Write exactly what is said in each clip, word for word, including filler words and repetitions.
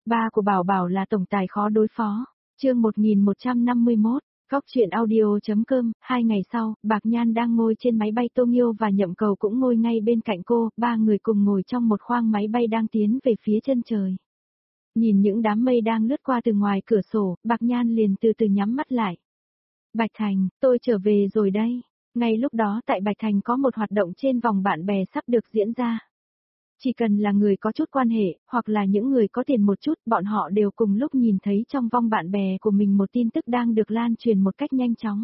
Ba của Bảo Bảo là tổng tài khó đối phó. Chương một nghìn một trăm năm mươi mốt, Góc truyện audio.com. Hai ngày sau, Bạc Nhan đang ngồi trên máy bay Tô Nghiêu và Nhậm Cầu cũng ngồi ngay bên cạnh cô, ba người cùng ngồi trong một khoang máy bay đang tiến về phía chân trời. Nhìn những đám mây đang lướt qua từ ngoài cửa sổ, Bạc Nhan liền từ từ nhắm mắt lại. Bạch Thành, tôi trở về rồi đây. Ngay lúc đó tại Bạch Thành có một hoạt động trên vòng bạn bè sắp được diễn ra. Chỉ cần là người có chút quan hệ, hoặc là những người có tiền một chút, bọn họ đều cùng lúc nhìn thấy trong vòng bạn bè của mình một tin tức đang được lan truyền một cách nhanh chóng.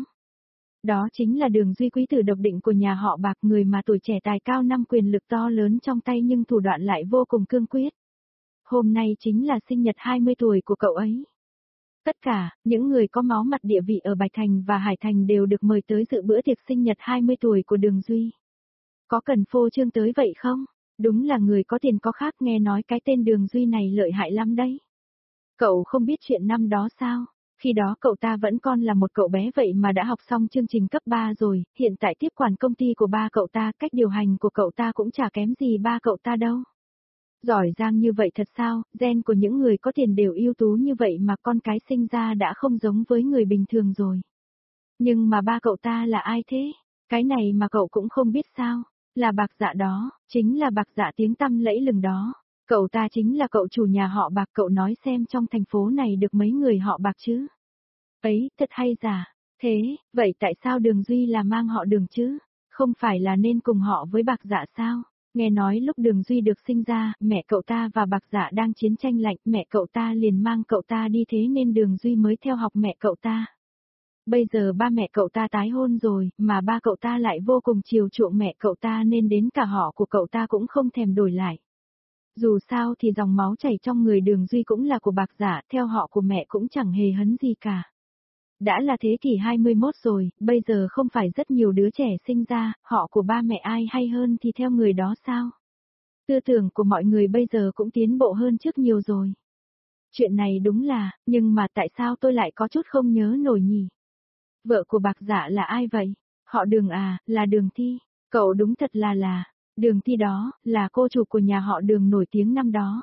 Đó chính là Đường Duy quý tử độc định của nhà họ Bạc, người mà tuổi trẻ tài cao năm quyền lực to lớn trong tay nhưng thủ đoạn lại vô cùng cương quyết. Hôm nay chính là sinh nhật hai mươi tuổi của cậu ấy. Tất cả, những người có máu mặt địa vị ở Bạch Thành và Hải Thành đều được mời tới dự bữa tiệc sinh nhật hai mươi tuổi của Đường Duy. Có cần phô trương tới vậy không? Đúng là người có tiền có khác, nghe nói cái tên Đường Duy này lợi hại lắm đấy. Cậu không biết chuyện năm đó sao? Khi đó cậu ta vẫn còn là một cậu bé vậy mà đã học xong chương trình cấp ba rồi, hiện tại tiếp quản công ty của ba cậu ta, cách điều hành của cậu ta cũng chả kém gì ba cậu ta đâu. Giỏi giang như vậy thật sao, gen của những người có tiền đều ưu tú như vậy mà con cái sinh ra đã không giống với người bình thường rồi. Nhưng mà ba cậu ta là ai thế? Cái này mà cậu cũng không biết sao? Là Bạc Dạ đó, chính là Bạc Dạ tiếng tăm lẫy lừng đó. Cậu ta chính là cậu chủ nhà họ Bạc, cậu nói xem trong thành phố này được mấy người họ Bạc chứ? Ấy, thật hay giả. Thế, vậy tại sao Đường Duy là mang họ Đường chứ? Không phải là nên cùng họ với Bạc Dạ sao? Nghe nói lúc Đường Duy được sinh ra, mẹ cậu ta và Bạc Dạ đang chiến tranh lạnh, mẹ cậu ta liền mang cậu ta đi, thế nên Đường Duy mới theo học mẹ cậu ta. Bây giờ ba mẹ cậu ta tái hôn rồi, mà ba cậu ta lại vô cùng chiều chuộng mẹ cậu ta nên đến cả họ của cậu ta cũng không thèm đổi lại. Dù sao thì dòng máu chảy trong người Đường Duy cũng là của Bạc Dạ, theo họ của mẹ cũng chẳng hề hấn gì cả. Đã là thế kỷ hai mươi mốt rồi, bây giờ không phải rất nhiều đứa trẻ sinh ra, họ của ba mẹ ai hay hơn thì theo người đó sao? Tư tưởng của mọi người bây giờ cũng tiến bộ hơn trước nhiều rồi. Chuyện này đúng là, nhưng mà tại sao tôi lại có chút không nhớ nổi nhỉ? Vợ của Bạc Dạ là ai vậy? Họ Đường à, là Đường Thi. Cậu đúng thật là là, Đường Thi đó, là cô chủ của nhà họ Đường nổi tiếng năm đó.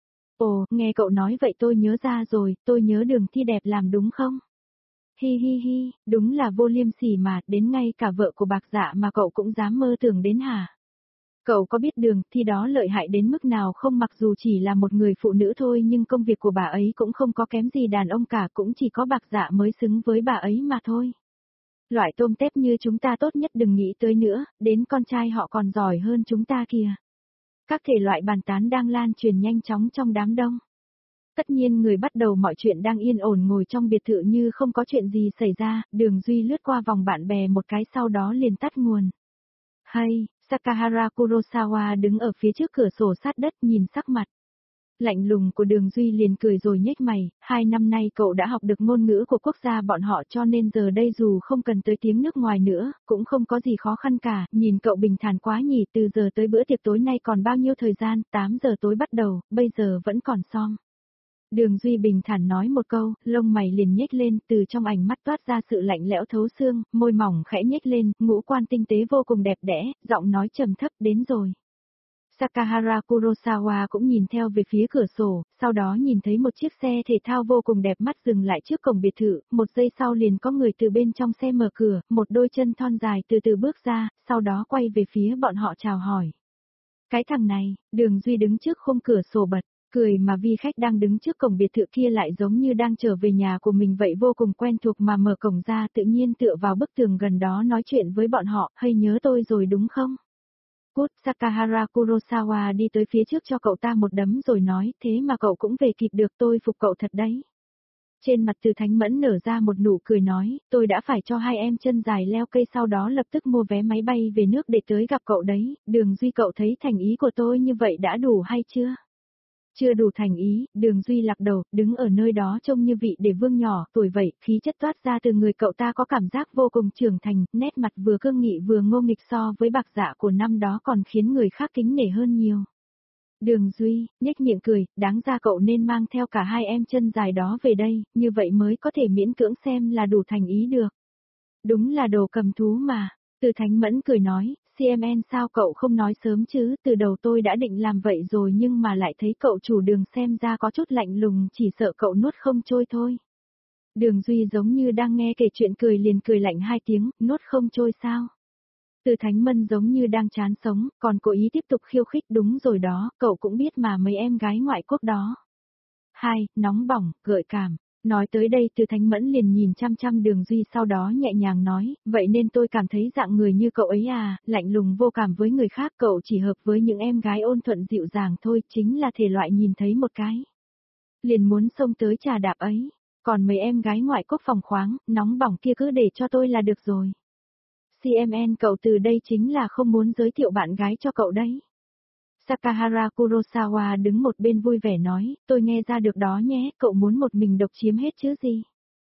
Ồ, nghe cậu nói vậy tôi nhớ ra rồi, tôi nhớ Đường Thi đẹp làm đúng không? Hi hi hi, đúng là vô liêm sỉ mà, đến ngay cả vợ của Bạc Dạ mà cậu cũng dám mơ tưởng đến hả? Cậu có biết Đường Thi đó lợi hại đến mức nào không? Mặc dù chỉ là một người phụ nữ thôi nhưng công việc của bà ấy cũng không có kém gì đàn ông cả, cũng chỉ có Bạc Dạ mới xứng với bà ấy mà thôi. Loại tôm tép như chúng ta tốt nhất đừng nghĩ tới nữa, đến con trai họ còn giỏi hơn chúng ta kìa. Các thể loại bàn tán đang lan truyền nhanh chóng trong đám đông. Tất nhiên người bắt đầu mọi chuyện đang yên ổn ngồi trong biệt thự như không có chuyện gì xảy ra, Đường Duy lướt qua vòng bạn bè một cái sau đó liền tắt nguồn. Hay, Sakahara Kurosawa đứng ở phía trước cửa sổ sát đất nhìn sắc mặt lạnh lùng của Đường Duy liền cười rồi nhếch mày, hai năm nay cậu đã học được ngôn ngữ của quốc gia bọn họ cho nên giờ đây dù không cần tới tiếng nước ngoài nữa, cũng không có gì khó khăn cả, nhìn cậu bình thản quá nhỉ, từ giờ tới bữa tiệc tối nay còn bao nhiêu thời gian, tám giờ tối bắt đầu, bây giờ vẫn còn xong. Đường Duy bình thản nói một câu, lông mày liền nhếch lên, từ trong ánh mắt toát ra sự lạnh lẽo thấu xương, môi mỏng khẽ nhếch lên, ngũ quan tinh tế vô cùng đẹp đẽ, giọng nói trầm thấp, đến rồi. Sakahara Kurosawa cũng nhìn theo về phía cửa sổ, sau đó nhìn thấy một chiếc xe thể thao vô cùng đẹp mắt dừng lại trước cổng biệt thự, một giây sau liền có người từ bên trong xe mở cửa, một đôi chân thon dài từ từ bước ra, sau đó quay về phía bọn họ chào hỏi. Cái thằng này, Đường Duy đứng trước khung cửa sổ bật, cười mà vi khách đang đứng trước cổng biệt thự kia lại giống như đang trở về nhà của mình vậy, vô cùng quen thuộc mà mở cổng ra tự nhiên tựa vào bức tường gần đó nói chuyện với bọn họ, hay nhớ tôi rồi đúng không? Cút, Sakahara Kurosawa đi tới phía trước cho cậu ta một đấm rồi nói, thế mà cậu cũng về kịp được, tôi phục cậu thật đấy. Trên mặt Từ Thánh Mẫn nở ra một nụ cười nói, tôi đã phải cho hai em chân dài leo cây sau đó lập tức mua vé máy bay về nước để tới gặp cậu đấy, Đường Duy cậu thấy thành ý của tôi như vậy đã đủ hay chưa? Chưa đủ thành ý, Đường Duy lắc đầu, đứng ở nơi đó trông như vị để vương nhỏ, tuổi vậy, khí chất toát ra từ người cậu ta có cảm giác vô cùng trưởng thành, nét mặt vừa cương nghị vừa ngô nghịch so với Bạc Dạ của năm đó còn khiến người khác kính nể hơn nhiều. Đường Duy, nhếch miệng cười, đáng ra cậu nên mang theo cả hai em chân dài đó về đây, như vậy mới có thể miễn cưỡng xem là đủ thành ý được. Đúng là đồ cầm thú mà. Từ Thánh Mẫn cười nói, xê em en sao cậu không nói sớm chứ, từ đầu tôi đã định làm vậy rồi nhưng mà lại thấy cậu chủ Đường xem ra có chút lạnh lùng, chỉ sợ cậu nuốt không trôi thôi. Đường Duy giống như đang nghe kể chuyện cười liền cười lạnh hai tiếng, nuốt không trôi sao? Từ Thánh Mân giống như đang chán sống, còn cố ý tiếp tục khiêu khích, đúng rồi đó, cậu cũng biết mà mấy em gái ngoại quốc đó. Hai, nóng bỏng, gợi cảm. Nói tới đây Từ Thánh Mẫn liền nhìn chăm chăm Đường Duy sau đó nhẹ nhàng nói, vậy nên tôi cảm thấy dạng người như cậu ấy à, lạnh lùng vô cảm với người khác, cậu chỉ hợp với những em gái ôn thuận dịu dàng thôi, chính là thể loại nhìn thấy một cái. Liền muốn xông tới trà đạp ấy, còn mấy em gái ngoại quốc phòng khoáng, nóng bỏng kia cứ để cho tôi là được rồi. xê em en cậu từ đây chính là không muốn giới thiệu bạn gái cho cậu đấy. Sakahara Kurosawa đứng một bên vui vẻ nói, tôi nghe ra được đó nhé, cậu muốn một mình độc chiếm hết chứ gì.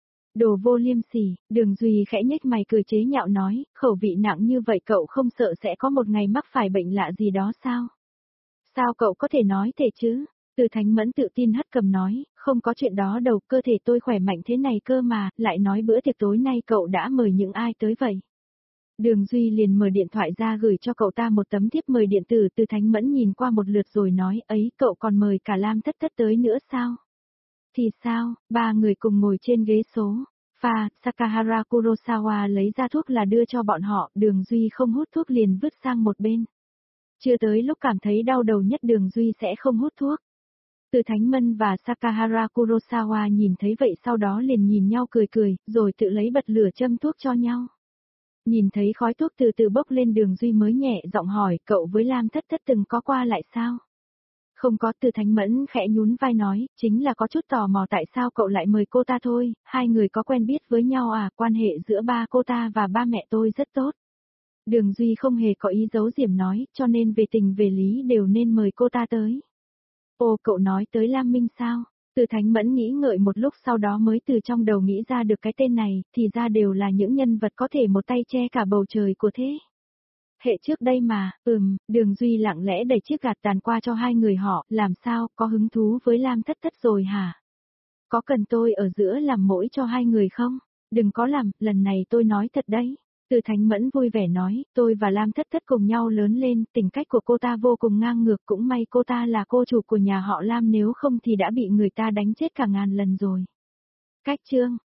Đồ vô liêm sỉ, Đường Duy khẽ nhếch mày cười chế nhạo nói, khẩu vị nặng như vậy cậu không sợ sẽ có một ngày mắc phải bệnh lạ gì đó sao? Sao cậu có thể nói thế chứ? Từ Thánh Mẫn tự tin hất cầm nói, không có chuyện đó đâu, cơ thể tôi khỏe mạnh thế này cơ mà, lại nói bữa tiệc tối nay cậu đã mời những ai tới vậy? Đường Duy liền mở điện thoại ra gửi cho cậu ta một tấm thiếp mời điện tử. Từ Thánh Mẫn nhìn qua một lượt rồi nói, ấy cậu còn mời cả Lam Thất Thất tới nữa sao? Thì sao, ba người cùng ngồi trên ghế số. Pha, Sakahara Kurosawa lấy ra thuốc là đưa cho bọn họ, Đường Duy không hút thuốc liền vứt sang một bên. Chưa tới lúc cảm thấy đau đầu nhất Đường Duy sẽ không hút thuốc. Từ Thánh Mân và Sakahara Kurosawa nhìn thấy vậy sau đó liền nhìn nhau cười cười, rồi tự lấy bật lửa châm thuốc cho nhau. Nhìn thấy khói thuốc từ từ bốc lên Đường Duy mới nhẹ giọng hỏi, cậu với Lam Thất Thất từng có qua lại sao? Không có. Từ Thánh Mẫn khẽ nhún vai nói, chính là có chút tò mò tại sao cậu lại mời cô ta thôi, hai người có quen biết với nhau à, quan hệ giữa ba cô ta và ba mẹ tôi rất tốt. Đường Duy không hề có ý giấu diểm nói, cho nên về tình về lý đều nên mời cô ta tới. Ồ, cậu nói tới Lam Minh sao? Từ Thánh Mẫn nghĩ ngợi một lúc sau đó mới từ trong đầu nghĩ ra được cái tên này, thì ra đều là những nhân vật có thể một tay che cả bầu trời của thế. Hệ trước đây mà, ừm, Đường Duy lặng lẽ đẩy chiếc gạt tàn qua cho hai người họ, làm sao, có hứng thú với Lam Thất Thất rồi hả? Có cần tôi ở giữa làm mỗi cho hai người không? Đừng có làm, lần này tôi nói thật đấy. Từ Thánh Mẫn vui vẻ nói, tôi và Lam Thất Thất cùng nhau lớn lên, tính cách của cô ta vô cùng ngang ngược, cũng may cô ta là cô chủ của nhà họ Lam, nếu không thì đã bị người ta đánh chết cả ngàn lần rồi. Cách chương